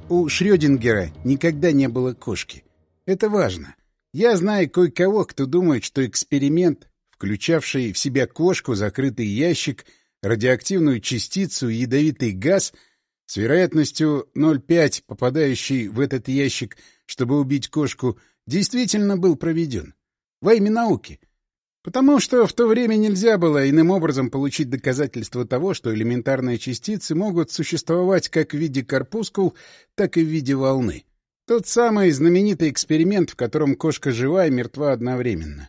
У Шрёдингера никогда не было кошки. Это важно. Я знаю кое-кого, кто думает, что эксперимент, включавший в себя кошку, закрытый ящик, радиоактивную частицу и ядовитый газ, с вероятностью 0,5 попадающий в этот ящик, чтобы убить кошку, действительно был проведен. Во имя науки. Потому что в то время нельзя было иным образом получить доказательства того, что элементарные частицы могут существовать как в виде корпускул, так и в виде волны. Тот самый знаменитый эксперимент, в котором кошка жива и мертва одновременно.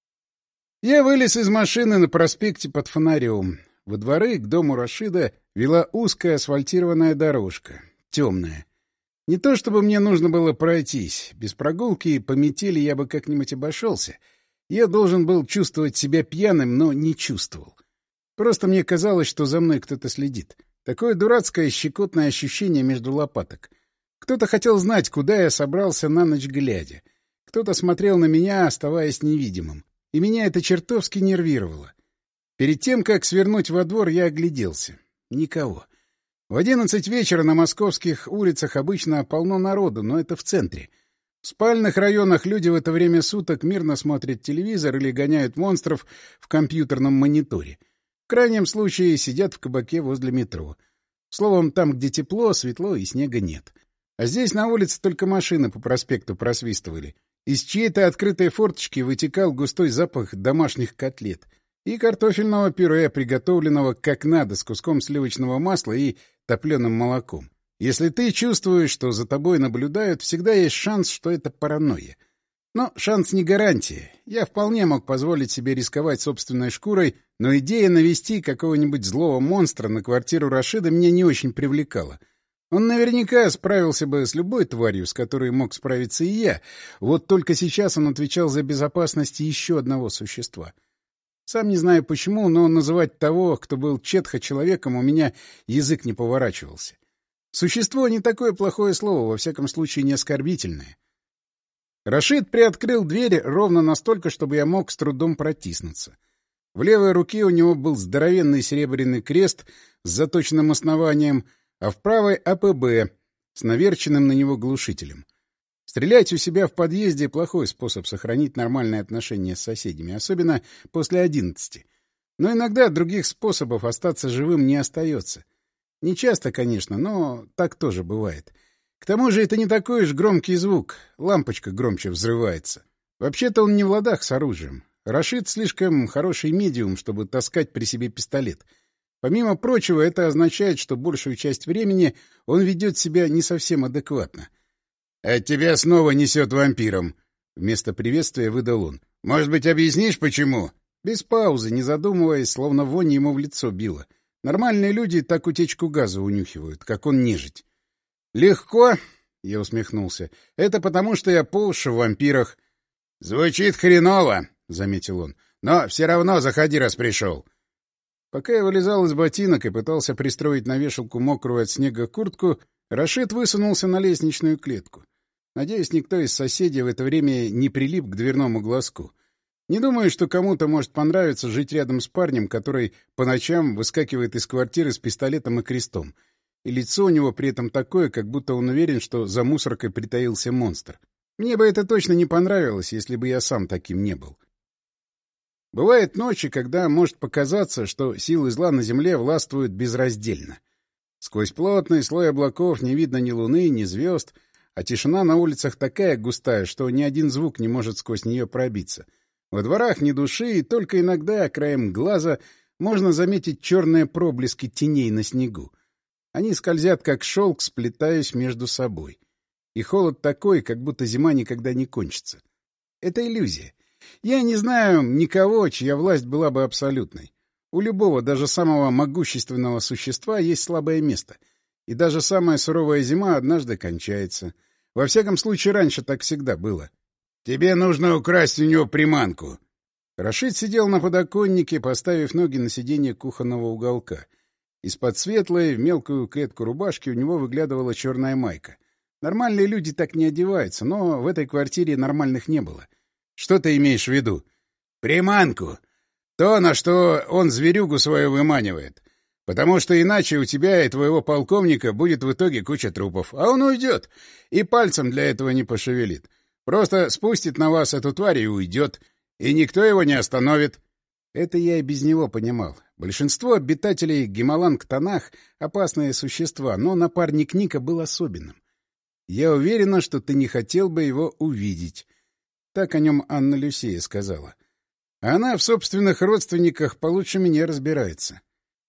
Я вылез из машины на проспекте под фонарем. Во дворы к дому Рашида вела узкая асфальтированная дорожка, темная. Не то чтобы мне нужно было пройтись. Без прогулки по метели я бы как-нибудь обошелся. Я должен был чувствовать себя пьяным, но не чувствовал. Просто мне казалось, что за мной кто-то следит. Такое дурацкое щекотное ощущение между лопаток. Кто-то хотел знать, куда я собрался на ночь глядя. Кто-то смотрел на меня, оставаясь невидимым. И меня это чертовски нервировало. Перед тем, как свернуть во двор, я огляделся. Никого. В 11 вечера на московских улицах обычно полно народу, но это в центре. В спальных районах люди в это время суток мирно смотрят телевизор или гоняют монстров в компьютерном мониторе. В крайнем случае сидят в кабаке возле метро. Словом, там, где тепло, светло и снега нет. А здесь на улице только машины по проспекту просвистывали. Из чьей-то открытой форточки вытекал густой запах домашних котлет и картофельного пюре, приготовленного как надо, с куском сливочного масла и топленым молоком. Если ты чувствуешь, что за тобой наблюдают, всегда есть шанс, что это паранойя. Но шанс не гарантия. Я вполне мог позволить себе рисковать собственной шкурой, но идея навести какого-нибудь злого монстра на квартиру Рашида меня не очень привлекала. Он наверняка справился бы с любой тварью, с которой мог справиться и я. Вот только сейчас он отвечал за безопасность еще одного существа. Сам не знаю почему, но называть того, кто был Четха, человеком, у меня язык не поворачивался. Существо — не такое плохое слово, во всяком случае не оскорбительное. Рашид приоткрыл дверь ровно настолько, чтобы я мог с трудом протиснуться. В левой руке у него был здоровенный серебряный крест с заточенным основанием, а в правой — АПБ с наверченным на него глушителем. Стрелять у себя в подъезде — плохой способ сохранить нормальные отношения с соседями, особенно после 11. Но иногда других способов остаться живым не остается. Не часто, конечно, но так тоже бывает. К тому же это не такой уж громкий звук. Лампочка громче взрывается. Вообще-то он не в ладах с оружием. Рашид слишком хороший медиум, чтобы таскать при себе пистолет. Помимо прочего, это означает, что большую часть времени он ведет себя не совсем адекватно. — От тебя снова несет вампиром, — вместо приветствия выдал он. — Может быть, объяснишь, почему? Без паузы, не задумываясь, словно вонь ему в лицо била. Нормальные люди так утечку газа унюхивают, как он нежить. — Легко, — я усмехнулся. — Это потому, что я по уши в вампирах. — Звучит хреново, — заметил он. — Но все равно заходи, раз пришел. Пока я вылезал из ботинок и пытался пристроить на вешалку мокрую от снега куртку, Рашид высунулся на лестничную клетку. Надеюсь, никто из соседей в это время не прилип к дверному глазку. Не думаю, что кому-то может понравиться жить рядом с парнем, который по ночам выскакивает из квартиры с пистолетом и крестом. И лицо у него при этом такое, как будто он уверен, что за мусоркой притаился монстр. Мне бы это точно не понравилось, если бы я сам таким не был. Бывают ночи, когда может показаться, что силы зла на земле властвуют безраздельно. Сквозь плотный слой облаков не видно ни луны, ни звезд, а тишина на улицах такая густая, что ни один звук не может сквозь нее пробиться. Во дворах ни души, и только иногда краем глаза можно заметить черные проблески теней на снегу. Они скользят, как шелк, сплетаясь между собой. И холод такой, как будто зима никогда не кончится. Это иллюзия. Я не знаю никого, чья власть была бы абсолютной. У любого, даже самого могущественного существа есть слабое место. И даже самая суровая зима однажды кончается. Во всяком случае, раньше так всегда было. — Тебе нужно украсть у него приманку. Рашид сидел на подоконнике, поставив ноги на сиденье кухонного уголка. Из-под светлой, в мелкую клетку рубашки у него выглядывала черная майка. Нормальные люди так не одеваются, но в этой квартире нормальных не было. — Что ты имеешь в виду? — Приманку. То, на что он зверюгу свою выманивает. Потому что иначе у тебя и твоего полковника будет в итоге куча трупов. А он уйдет. И пальцем для этого не пошевелит. Просто спустит на вас эту тварь и уйдет. И никто его не остановит. Это я и без него понимал. Большинство обитателей Гималанг-Танах — опасные существа, но напарник Ника был особенным. Я уверена, что ты не хотел бы его увидеть. Так о нем Анна Люсия сказала. Она в собственных родственниках получше меня разбирается.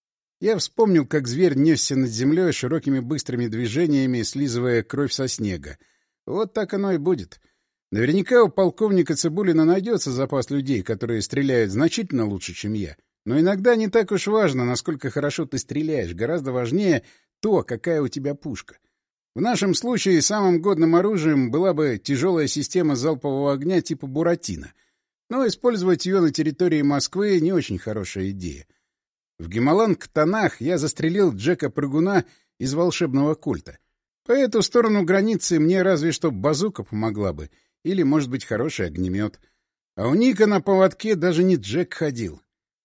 Я вспомнил, как зверь несся над землей широкими быстрыми движениями, слизывая кровь со снега. Вот так оно и будет. Наверняка у полковника Цыбулина найдется запас людей, которые стреляют значительно лучше, чем я. Но иногда не так уж важно, насколько хорошо ты стреляешь. Гораздо важнее то, какая у тебя пушка. В нашем случае самым годным оружием была бы тяжелая система залпового огня типа «Буратино». Но использовать ее на территории Москвы — не очень хорошая идея. В Гималанг-Танах я застрелил Джека-прыгуна из волшебного кольта. По эту сторону границы мне разве что базука помогла бы, или, может быть, хороший огнемет. А у Ника на поводке даже не Джек ходил.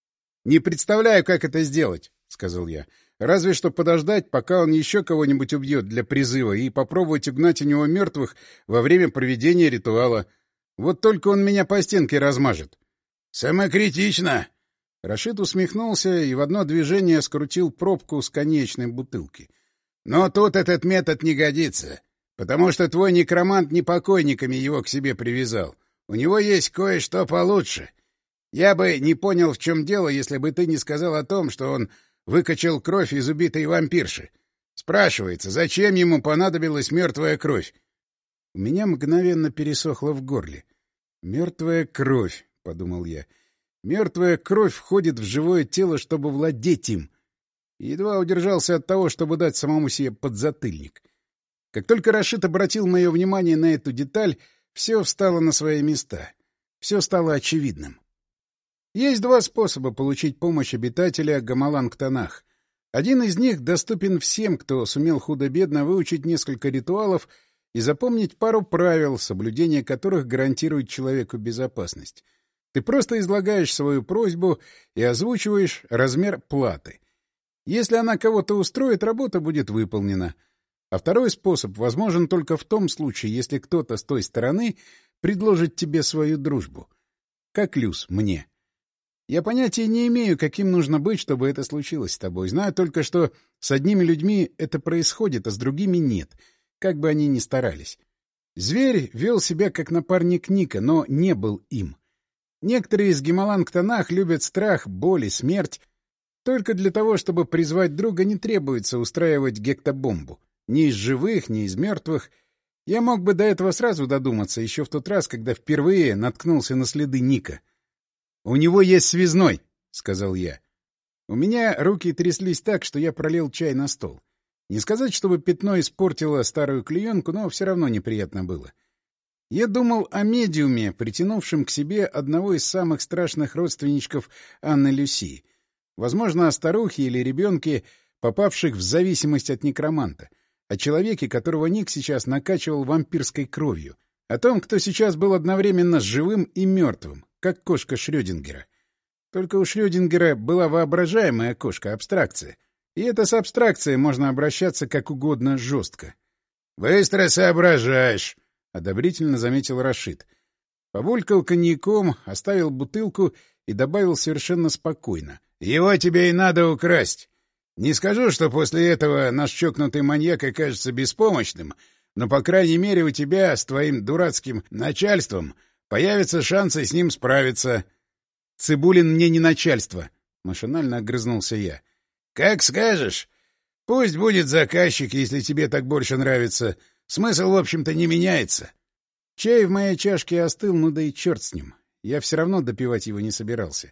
— Не представляю, как это сделать, — сказал я. — Разве что подождать, пока он еще кого-нибудь убьет для призыва, и попробовать угнать у него мертвых во время проведения ритуала. Вот только он меня по стенке размажет. — Самокритично! Рашид усмехнулся и в одно движение скрутил пробку с конечной бутылки. — Но тут этот метод не годится, потому что твой некромант не покойниками его к себе привязал. У него есть кое-что получше. Я бы не понял, в чем дело, если бы ты не сказал о том, что он выкачал кровь из убитой вампирши. Спрашивается, зачем ему понадобилась мертвая кровь? У меня мгновенно пересохло в горле. «Мертвая кровь», — подумал я. «Мертвая кровь входит в живое тело, чтобы владеть им». И едва удержался от того, чтобы дать самому себе подзатыльник. Как только Рашид обратил мое внимание на эту деталь, все встало на свои места. Все стало очевидным. Есть два способа получить помощь обитателя Гамаланг-Танах. Один из них доступен всем, кто сумел худо-бедно выучить несколько ритуалов и запомнить пару правил, соблюдение которых гарантирует человеку безопасность. Ты просто излагаешь свою просьбу и озвучиваешь размер платы. Если она кого-то устроит, работа будет выполнена. А второй способ возможен только в том случае, если кто-то с той стороны предложит тебе свою дружбу. Как Люс мне. Я понятия не имею, каким нужно быть, чтобы это случилось с тобой. Знаю только, что с одними людьми это происходит, а с другими нет, как бы они ни старались. Зверь вел себя как напарник Ника, но не был им. Некоторые из Гималанг-Танах любят страх, боль и смерть. Только для того, чтобы призвать друга, не требуется устраивать гектобомбу. Ни из живых, ни из мертвых. Я мог бы до этого сразу додуматься, еще в тот раз, когда впервые наткнулся на следы Ника. — У него есть связной, — сказал я. У меня руки тряслись так, что я пролил чай на стол. Не сказать, чтобы пятно испортило старую клеенку, но все равно неприятно было. Я думал о медиуме, притянувшем к себе одного из самых страшных родственничков Анны Люсии. Возможно, о старухе или ребенке, попавших в зависимость от некроманта. О человеке, которого Ник сейчас накачивал вампирской кровью. О том, кто сейчас был одновременно живым и мертвым, как кошка Шрёдингера. Только у Шрёдингера была воображаемая кошка, абстракция. И это с абстракцией можно обращаться как угодно жестко. — Быстро соображаешь, — одобрительно заметил Рашид. Побулькал коньяком, оставил бутылку и добавил совершенно спокойно. — Его тебе и надо украсть. Не скажу, что после этого наш чокнутый маньяк окажется беспомощным, но, по крайней мере, у тебя с твоим дурацким начальством появятся шансы с ним справиться. — Цыбулин мне не начальство, — машинально огрызнулся я. — Как скажешь. Пусть будет заказчик, если тебе так больше нравится. Смысл, в общем-то, не меняется. Чай в моей чашке остыл, ну да и черт с ним. Я все равно допивать его не собирался.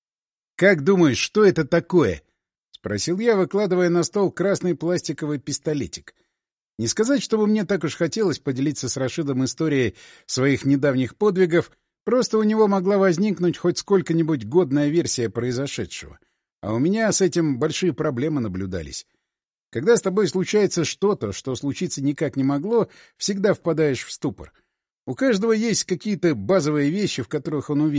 — Как думаешь, что это такое? — спросил я, выкладывая на стол красный пластиковый пистолетик. Не сказать, чтобы мне так уж хотелось поделиться с Рашидом историей своих недавних подвигов, просто у него могла возникнуть хоть сколько-нибудь годная версия произошедшего. А у меня с этим большие проблемы наблюдались. Когда с тобой случается что-то, что случиться никак не могло, всегда впадаешь в ступор. У каждого есть какие-то базовые вещи, в которых он уверен.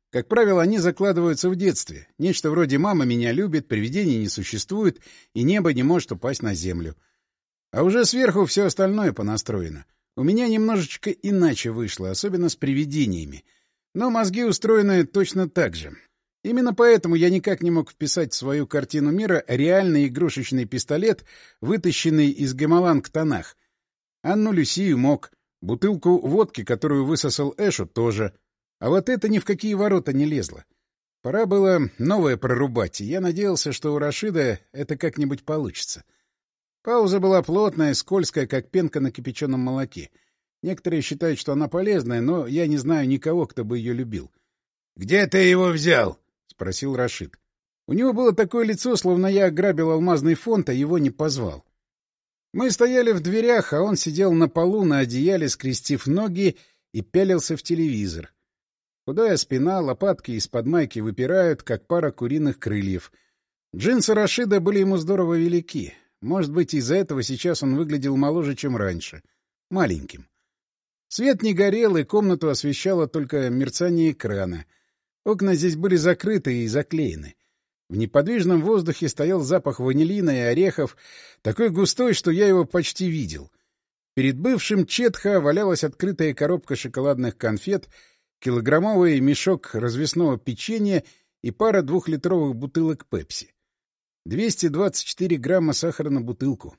Как правило, они закладываются в детстве. Нечто вроде «мама меня любит», «привидений не существует» и «небо не может упасть на землю». А уже сверху все остальное понастроено. У меня немножечко иначе вышло, особенно с привидениями. Но мозги устроены точно так же. Именно поэтому я никак не мог вписать в свою картину мира реальный игрушечный пистолет, вытащенный из Гамаланг-Танах. Анну Люсию мог. Бутылку водки, которую высосал Эшу, тоже. А вот это ни в какие ворота не лезло. Пора было новое прорубать, и я надеялся, что у Рашида это как-нибудь получится. Пауза была плотная, скользкая, как пенка на кипяченом молоке. Некоторые считают, что она полезная, но я не знаю никого, кто бы ее любил. — Где ты его взял? — спросил Рашид. У него было такое лицо, словно я ограбил алмазный фонд, а его не позвал. Мы стояли в дверях, а он сидел на полу на одеяле, скрестив ноги, и пялился в телевизор. Худая спина, лопатки из-под майки выпирают, как пара куриных крыльев. Джинсы Рашида были ему здорово велики. Может быть, из-за этого сейчас он выглядел моложе, чем раньше. Маленьким. Свет не горел, и комнату освещало только мерцание экрана. Окна здесь были закрыты и заклеены. В неподвижном воздухе стоял запах ванилина и орехов, такой густой, что я его почти видел. Перед бывшим Четха валялась открытая коробка шоколадных конфет, килограммовый мешок развесного печенья и пара 2-литровых бутылок пепси. 224 грамма сахара на бутылку.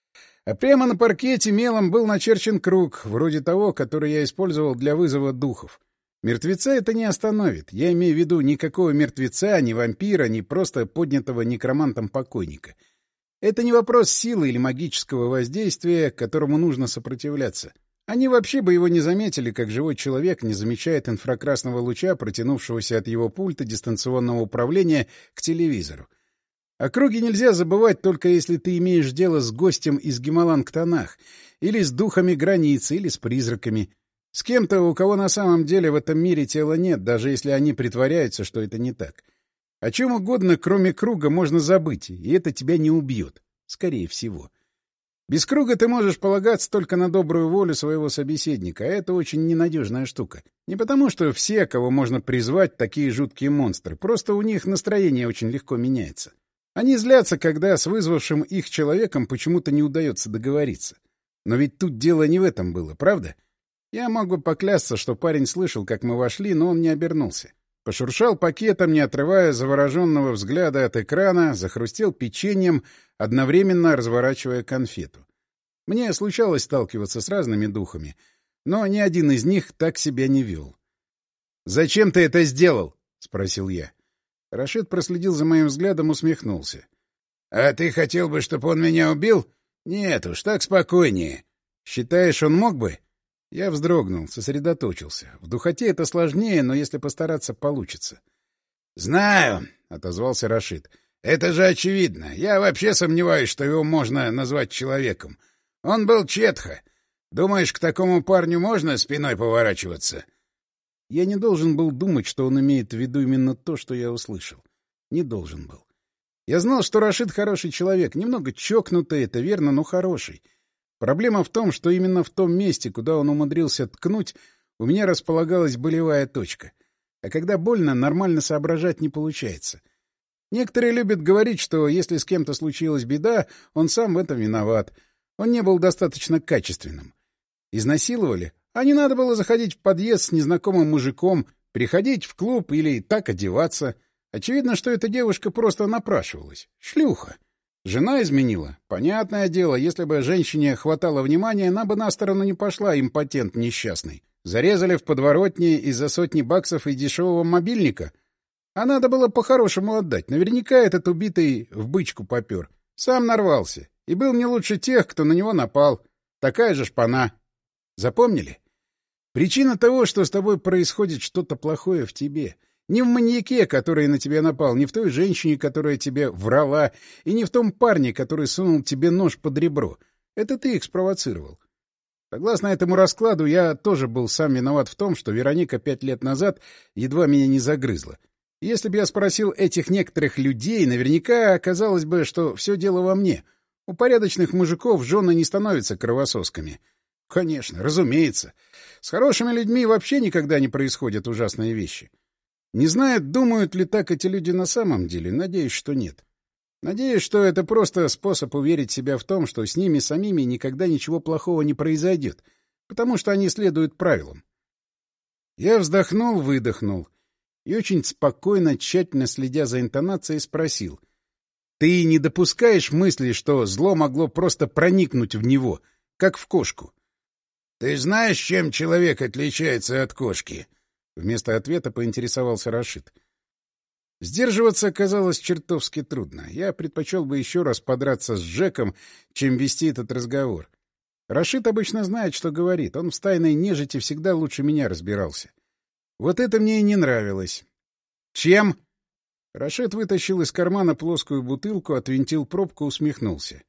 А прямо на паркете мелом был начерчен круг, вроде того, который я использовал для вызова духов. Мертвеца это не остановит. Я имею в виду никакого мертвеца, ни вампира, ни просто поднятого некромантом покойника. Это не вопрос силы или магического воздействия, которому нужно сопротивляться. Они вообще бы его не заметили, как живой человек не замечает инфракрасного луча, протянувшегося от его пульта дистанционного управления к телевизору. О круге нельзя забывать, только если ты имеешь дело с гостем из Гамаланг-Танах, или с духами границы, или с призраками. С кем-то, у кого на самом деле в этом мире тела нет, даже если они притворяются, что это не так. О чем угодно, кроме круга, можно забыть, и это тебя не убьет. Скорее всего. Без круга ты можешь полагаться только на добрую волю своего собеседника, а это очень ненадежная штука. Не потому, что все, кого можно призвать, такие жуткие монстры, просто у них настроение очень легко меняется. Они злятся, когда с вызвавшим их человеком почему-то не удается договориться. Но ведь тут дело не в этом было, правда? Я мог бы поклясться, что парень слышал, как мы вошли, но он не обернулся. Пошуршал пакетом, не отрывая завороженного взгляда от экрана, захрустел печеньем, одновременно разворачивая конфету. Мне случалось сталкиваться с разными духами, но ни один из них так себя не вел. — Зачем ты это сделал? — спросил я. Рашид проследил за моим взглядом, усмехнулся. — А ты хотел бы, чтобы он меня убил? Нет уж, так спокойнее. Считаешь, он мог бы? Я вздрогнул, сосредоточился. В духоте это сложнее, но если постараться, получится. — Знаю, — отозвался Рашид. — Это же очевидно. Я вообще сомневаюсь, что его можно назвать человеком. Он был Четха. Думаешь, к такому парню можно спиной поворачиваться? Я не должен был думать, что он имеет в виду именно то, что я услышал. Не должен был. Я знал, что Рашид хороший человек, немного чокнутый, это верно, но хороший. Проблема в том, что именно в том месте, куда он умудрился ткнуть, у меня располагалась болевая точка. А когда больно, нормально соображать не получается. Некоторые любят говорить, что если с кем-то случилась беда, он сам в этом виноват. Он не был достаточно качественным. Изнасиловали? А не надо было заходить в подъезд с незнакомым мужиком, приходить в клуб или так одеваться. Очевидно, что эта девушка просто напрашивалась. Шлюха. Жена изменила? Понятное дело, если бы женщине хватало внимания, она бы на сторону не пошла, импотент несчастный. Зарезали в подворотне из-за сотни баксов и дешевого мобильника? А надо было по-хорошему отдать. Наверняка этот убитый в бычку попер. Сам нарвался. И был не лучше тех, кто на него напал. Такая же шпана. Запомнили? Причина того, что с тобой происходит что-то плохое в тебе. Не в маньяке, который на тебя напал, не в той женщине, которая тебе врала, и не в том парне, который сунул тебе нож под ребро. Это ты их спровоцировал. Согласно этому раскладу, я тоже был сам виноват в том, что Вероника 5 лет назад едва меня не загрызла. Если бы я спросил этих некоторых людей, наверняка оказалось бы, что все дело во мне. У порядочных мужиков жены не становятся кровососками. Конечно, разумеется. С хорошими людьми вообще никогда не происходят ужасные вещи. Не знаю, думают ли так эти люди на самом деле, надеюсь, что нет. Надеюсь, что это просто способ уверить себя в том, что с ними самими никогда ничего плохого не произойдет, потому что они следуют правилам. Я вздохнул, выдохнул и очень спокойно, тщательно следя за интонацией, спросил. «Ты не допускаешь мысли, что зло могло просто проникнуть в него, как в кошку?» «Ты знаешь, чем человек отличается от кошки?» Вместо ответа поинтересовался Рашид. Сдерживаться оказалось чертовски трудно. Я предпочел бы еще раз подраться с Джеком, чем вести этот разговор. Рашид обычно знает, что говорит. Он в стайной нежити всегда лучше меня разбирался. Вот это мне и не нравилось. «Чем?» Рашид вытащил из кармана плоскую бутылку, отвинтил пробку, усмехнулся.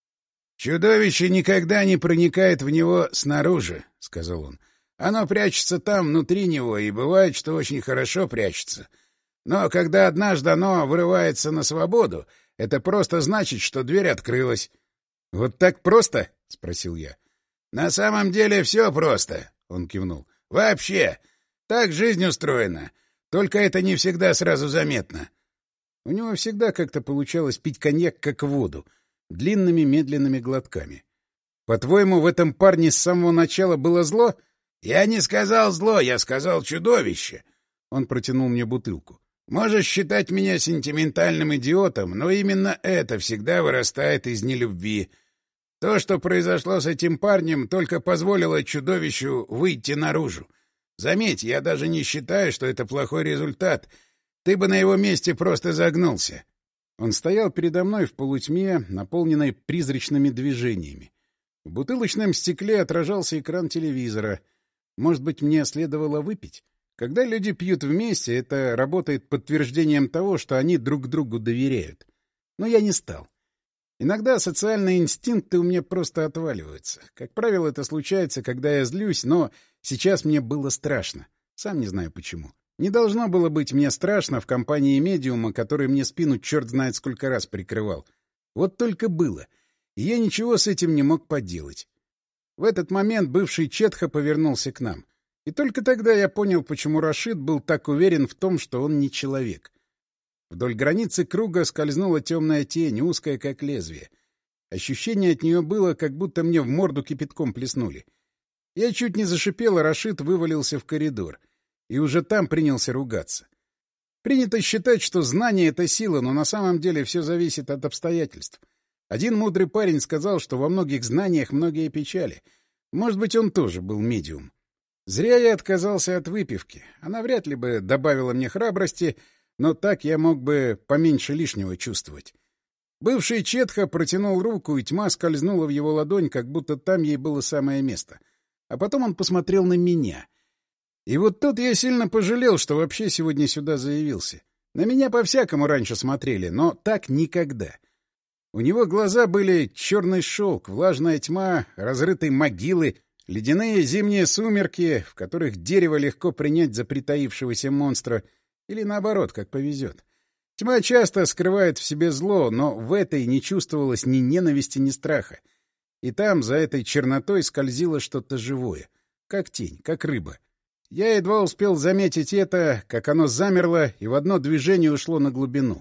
«Чудовище никогда не проникает в него снаружи», — сказал он. «Оно прячется там, внутри него, и бывает, что очень хорошо прячется. Но когда однажды оно вырывается на свободу, это просто значит, что дверь открылась». «Вот так просто?» — спросил я. «На самом деле все просто», — он кивнул. «Вообще. Так жизнь устроена. Только это не всегда сразу заметно». У него всегда как-то получалось пить коньяк как воду, длинными медленными глотками. «По-твоему, в этом парне с самого начала было зло?» «Я не сказал зло, я сказал чудовище». Он протянул мне бутылку. «Можешь считать меня сентиментальным идиотом, но именно это всегда вырастает из нелюбви. То, что произошло с этим парнем, только позволило чудовищу выйти наружу. Заметь, я даже не считаю, что это плохой результат. Ты бы на его месте просто загнулся». Он стоял передо мной в полутьме, наполненной призрачными движениями. В бутылочном стекле отражался экран телевизора. Может быть, мне следовало выпить? Когда люди пьют вместе, это работает подтверждением того, что они друг другу доверяют. Но я не стал. Иногда социальные инстинкты у меня просто отваливаются. Как правило, это случается, когда я злюсь, но сейчас мне было страшно. Сам не знаю почему. Не должно было быть мне страшно в компании медиума, который мне спину черт знает сколько раз прикрывал. Вот только было. И я ничего с этим не мог поделать. В этот момент бывший Четха повернулся к нам. И только тогда я понял, почему Рашид был так уверен в том, что он не человек. Вдоль границы круга скользнула темная тень, узкая, как лезвие. Ощущение от нее было, как будто мне в морду кипятком плеснули. Я чуть не зашипел, а Рашид вывалился в коридор. И уже там принялся ругаться. Принято считать, что знание — это сила, но на самом деле все зависит от обстоятельств. Один мудрый парень сказал, что во многих знаниях многие печали. Может быть, он тоже был медиум. Зря я отказался от выпивки. Она вряд ли бы добавила мне храбрости, но так я мог бы поменьше лишнего чувствовать. Бывший Четха протянул руку, и тьма скользнула в его ладонь, как будто там ей было самое место. А потом он посмотрел на меня. И вот тут я сильно пожалел, что вообще сегодня сюда заявился. На меня по-всякому раньше смотрели, но так никогда. У него глаза были черный шелк, влажная тьма, разрытые могилы, ледяные зимние сумерки, в которых дерево легко принять за притаившегося монстра, или наоборот, как повезет. Тьма часто скрывает в себе зло, но в этой не чувствовалось ни ненависти, ни страха. И там, за этой чернотой, скользило что-то живое, как тень, как рыба. Я едва успел заметить это, как оно замерло и в одно движение ушло на глубину.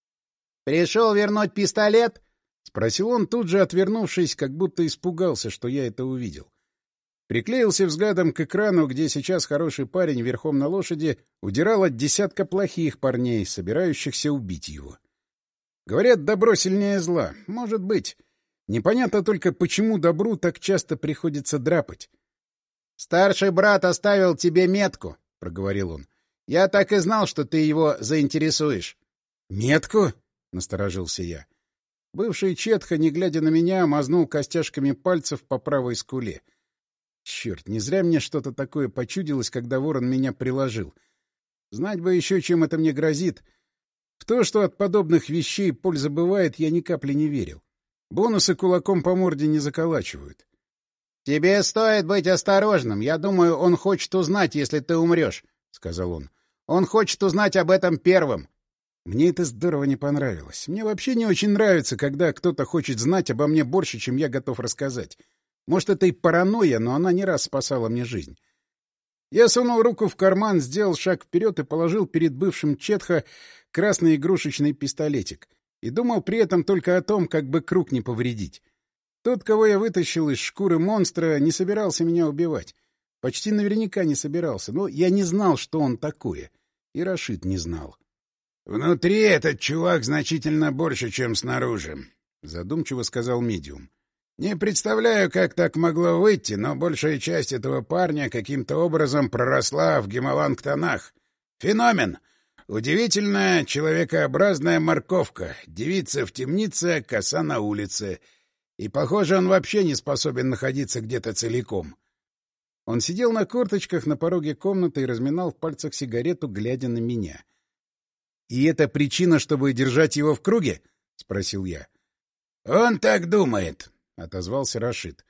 «Пришел вернуть пистолет?» — спросил он, тут же отвернувшись, как будто испугался, что я это увидел. Приклеился взглядом к экрану, где сейчас хороший парень верхом на лошади удирал от десятка плохих парней, собирающихся убить его. Говорят, добро сильнее зла. Может быть. Непонятно только, почему добру так часто приходится драпать. «Старший брат оставил тебе метку», — проговорил он. «Я так и знал, что ты его заинтересуешь». «Метку?» — насторожился я. Бывший Четха, не глядя на меня, мазнул костяшками пальцев по правой скуле. Черт, не зря мне что-то такое почудилось, когда ворон меня приложил. Знать бы еще, чем это мне грозит. В то, что от подобных вещей польза бывает, я ни капли не верил. Бонусы кулаком по морде не заколачивают. — Тебе стоит быть осторожным. Я думаю, он хочет узнать, если ты умрешь, — сказал он. — Он хочет узнать об этом первым. Мне это здорово не понравилось. Мне вообще не очень нравится, когда кто-то хочет знать обо мне больше, чем я готов рассказать. Может, это и паранойя, но она не раз спасала мне жизнь. Я сунул руку в карман, сделал шаг вперед и положил перед бывшим Четха красный игрушечный пистолетик. И думал при этом только о том, как бы круг не повредить. Тот, кого я вытащил из шкуры монстра, не собирался меня убивать. Почти наверняка не собирался, но я не знал, что он такое. И Рашид не знал. «Внутри этот чувак значительно больше, чем снаружи», — задумчиво сказал медиум. «Не представляю, как так могло выйти, но большая часть этого парня каким-то образом проросла в Гималангтонах. Феномен! Удивительная человекообразная морковка, девица в темнице, коса на улице. И, похоже, он вообще не способен находиться где-то целиком». Он сидел на корточках на пороге комнаты и разминал в пальцах сигарету, глядя на меня. «И это причина, чтобы держать его в круге?» — спросил я. «Он так думает», — отозвался Рашид.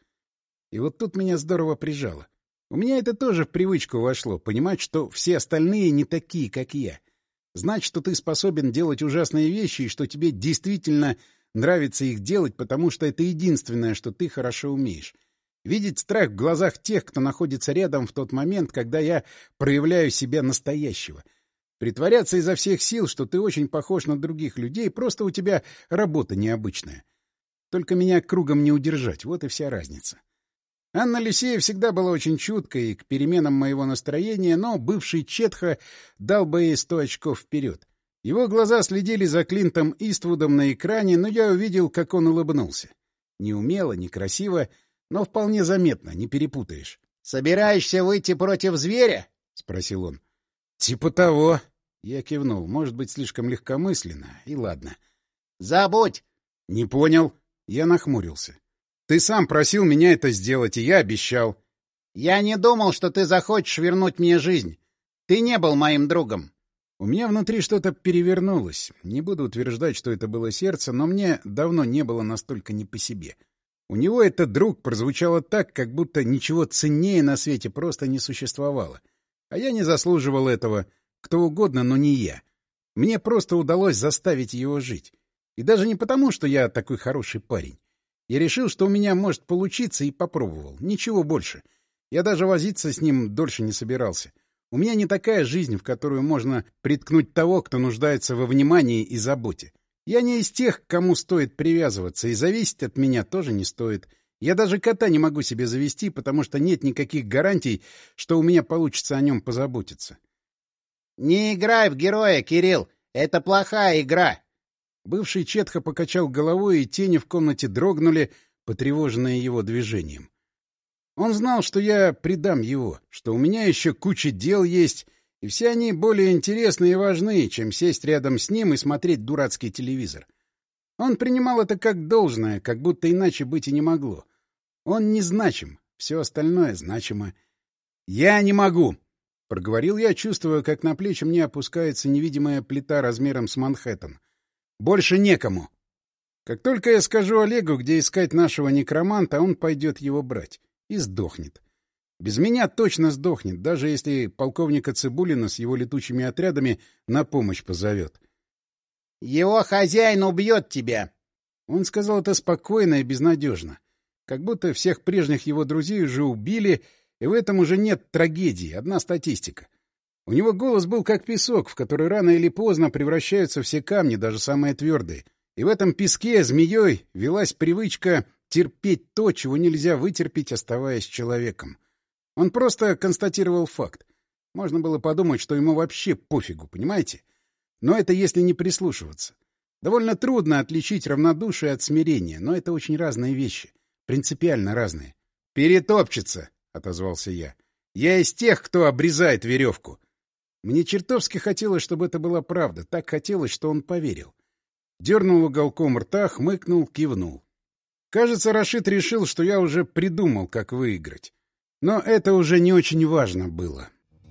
И вот тут меня здорово прижало. У меня это тоже в привычку вошло — понимать, что все остальные не такие, как я. Знать, что ты способен делать ужасные вещи и что тебе действительно нравится их делать, потому что это единственное, что ты хорошо умеешь. Видеть страх в глазах тех, кто находится рядом в тот момент, когда я проявляю себя настоящего. Притворяться изо всех сил, что ты очень похож на других людей, просто у тебя работа необычная. Только меня кругом не удержать, вот и вся разница. Анна Люсея всегда была очень чуткой к переменам моего настроения, но бывший Четха дал бы ей 100 очков вперед. Его глаза следили за Клинтом Иствудом на экране, но я увидел, как он улыбнулся. Неумело, некрасиво, но вполне заметно, не перепутаешь. — Собираешься выйти против зверя? — спросил он. — Типа того. Я кивнул, может быть, слишком легкомысленно, и ладно. — Забудь! — Не понял. Я нахмурился. — Ты сам просил меня это сделать, и я обещал. — Я не думал, что ты захочешь вернуть мне жизнь. Ты не был моим другом. У меня внутри что-то перевернулось. Не буду утверждать, что это было сердце, но мне давно не было настолько не по себе. У него этот друг прозвучало так, как будто ничего ценнее на свете просто не существовало. А я не заслуживал этого. Кто угодно, но не я. Мне просто удалось заставить его жить. И даже не потому, что я такой хороший парень. Я решил, что у меня может получиться, и попробовал. Ничего больше. Я даже возиться с ним дольше не собирался. У меня не такая жизнь, в которую можно приткнуть того, кто нуждается во внимании и заботе. Я не из тех, к кому стоит привязываться, и зависеть от меня тоже не стоит. Я даже кота не могу себе завести, потому что нет никаких гарантий, что у меня получится о нем позаботиться. — Не играй в героя, Кирилл! Это плохая игра! Бывший Четха покачал головой, и тени в комнате дрогнули, потревоженные его движением. Он знал, что я предам его, что у меня еще куча дел есть, и все они более интересны и важны, чем сесть рядом с ним и смотреть дурацкий телевизор. Он принимал это как должное, как будто иначе быть и не могло. Он незначим, все остальное значимо. «Я не могу!» — проговорил я, чувствуя, как на плечи мне опускается невидимая плита размером с Манхэттен. «Больше некому!» Как только я скажу Олегу, где искать нашего некроманта, он пойдет его брать. И сдохнет. Без меня точно сдохнет, даже если полковника Цибулина с его летучими отрядами на помощь позовет. — Его хозяин убьет тебя! Он сказал это спокойно и безнадежно. Как будто всех прежних его друзей уже убили, и в этом уже нет трагедии, одна статистика. У него голос был как песок, в который рано или поздно превращаются все камни, даже самые твердые. И в этом песке змеей велась привычка терпеть то, чего нельзя вытерпеть, оставаясь человеком. Он просто констатировал факт. Можно было подумать, что ему вообще пофигу, понимаете? Но это если не прислушиваться. Довольно трудно отличить равнодушие от смирения, но это очень разные вещи. Принципиально разные. «Перетопчется», — отозвался я. «Я из тех, кто обрезает веревку». Мне чертовски хотелось, чтобы это была правда. Так хотелось, что он поверил. Дернул уголком рта, хмыкнул, кивнул. Кажется, Рашид решил, что я уже придумал, как выиграть. Но это уже не очень важно было.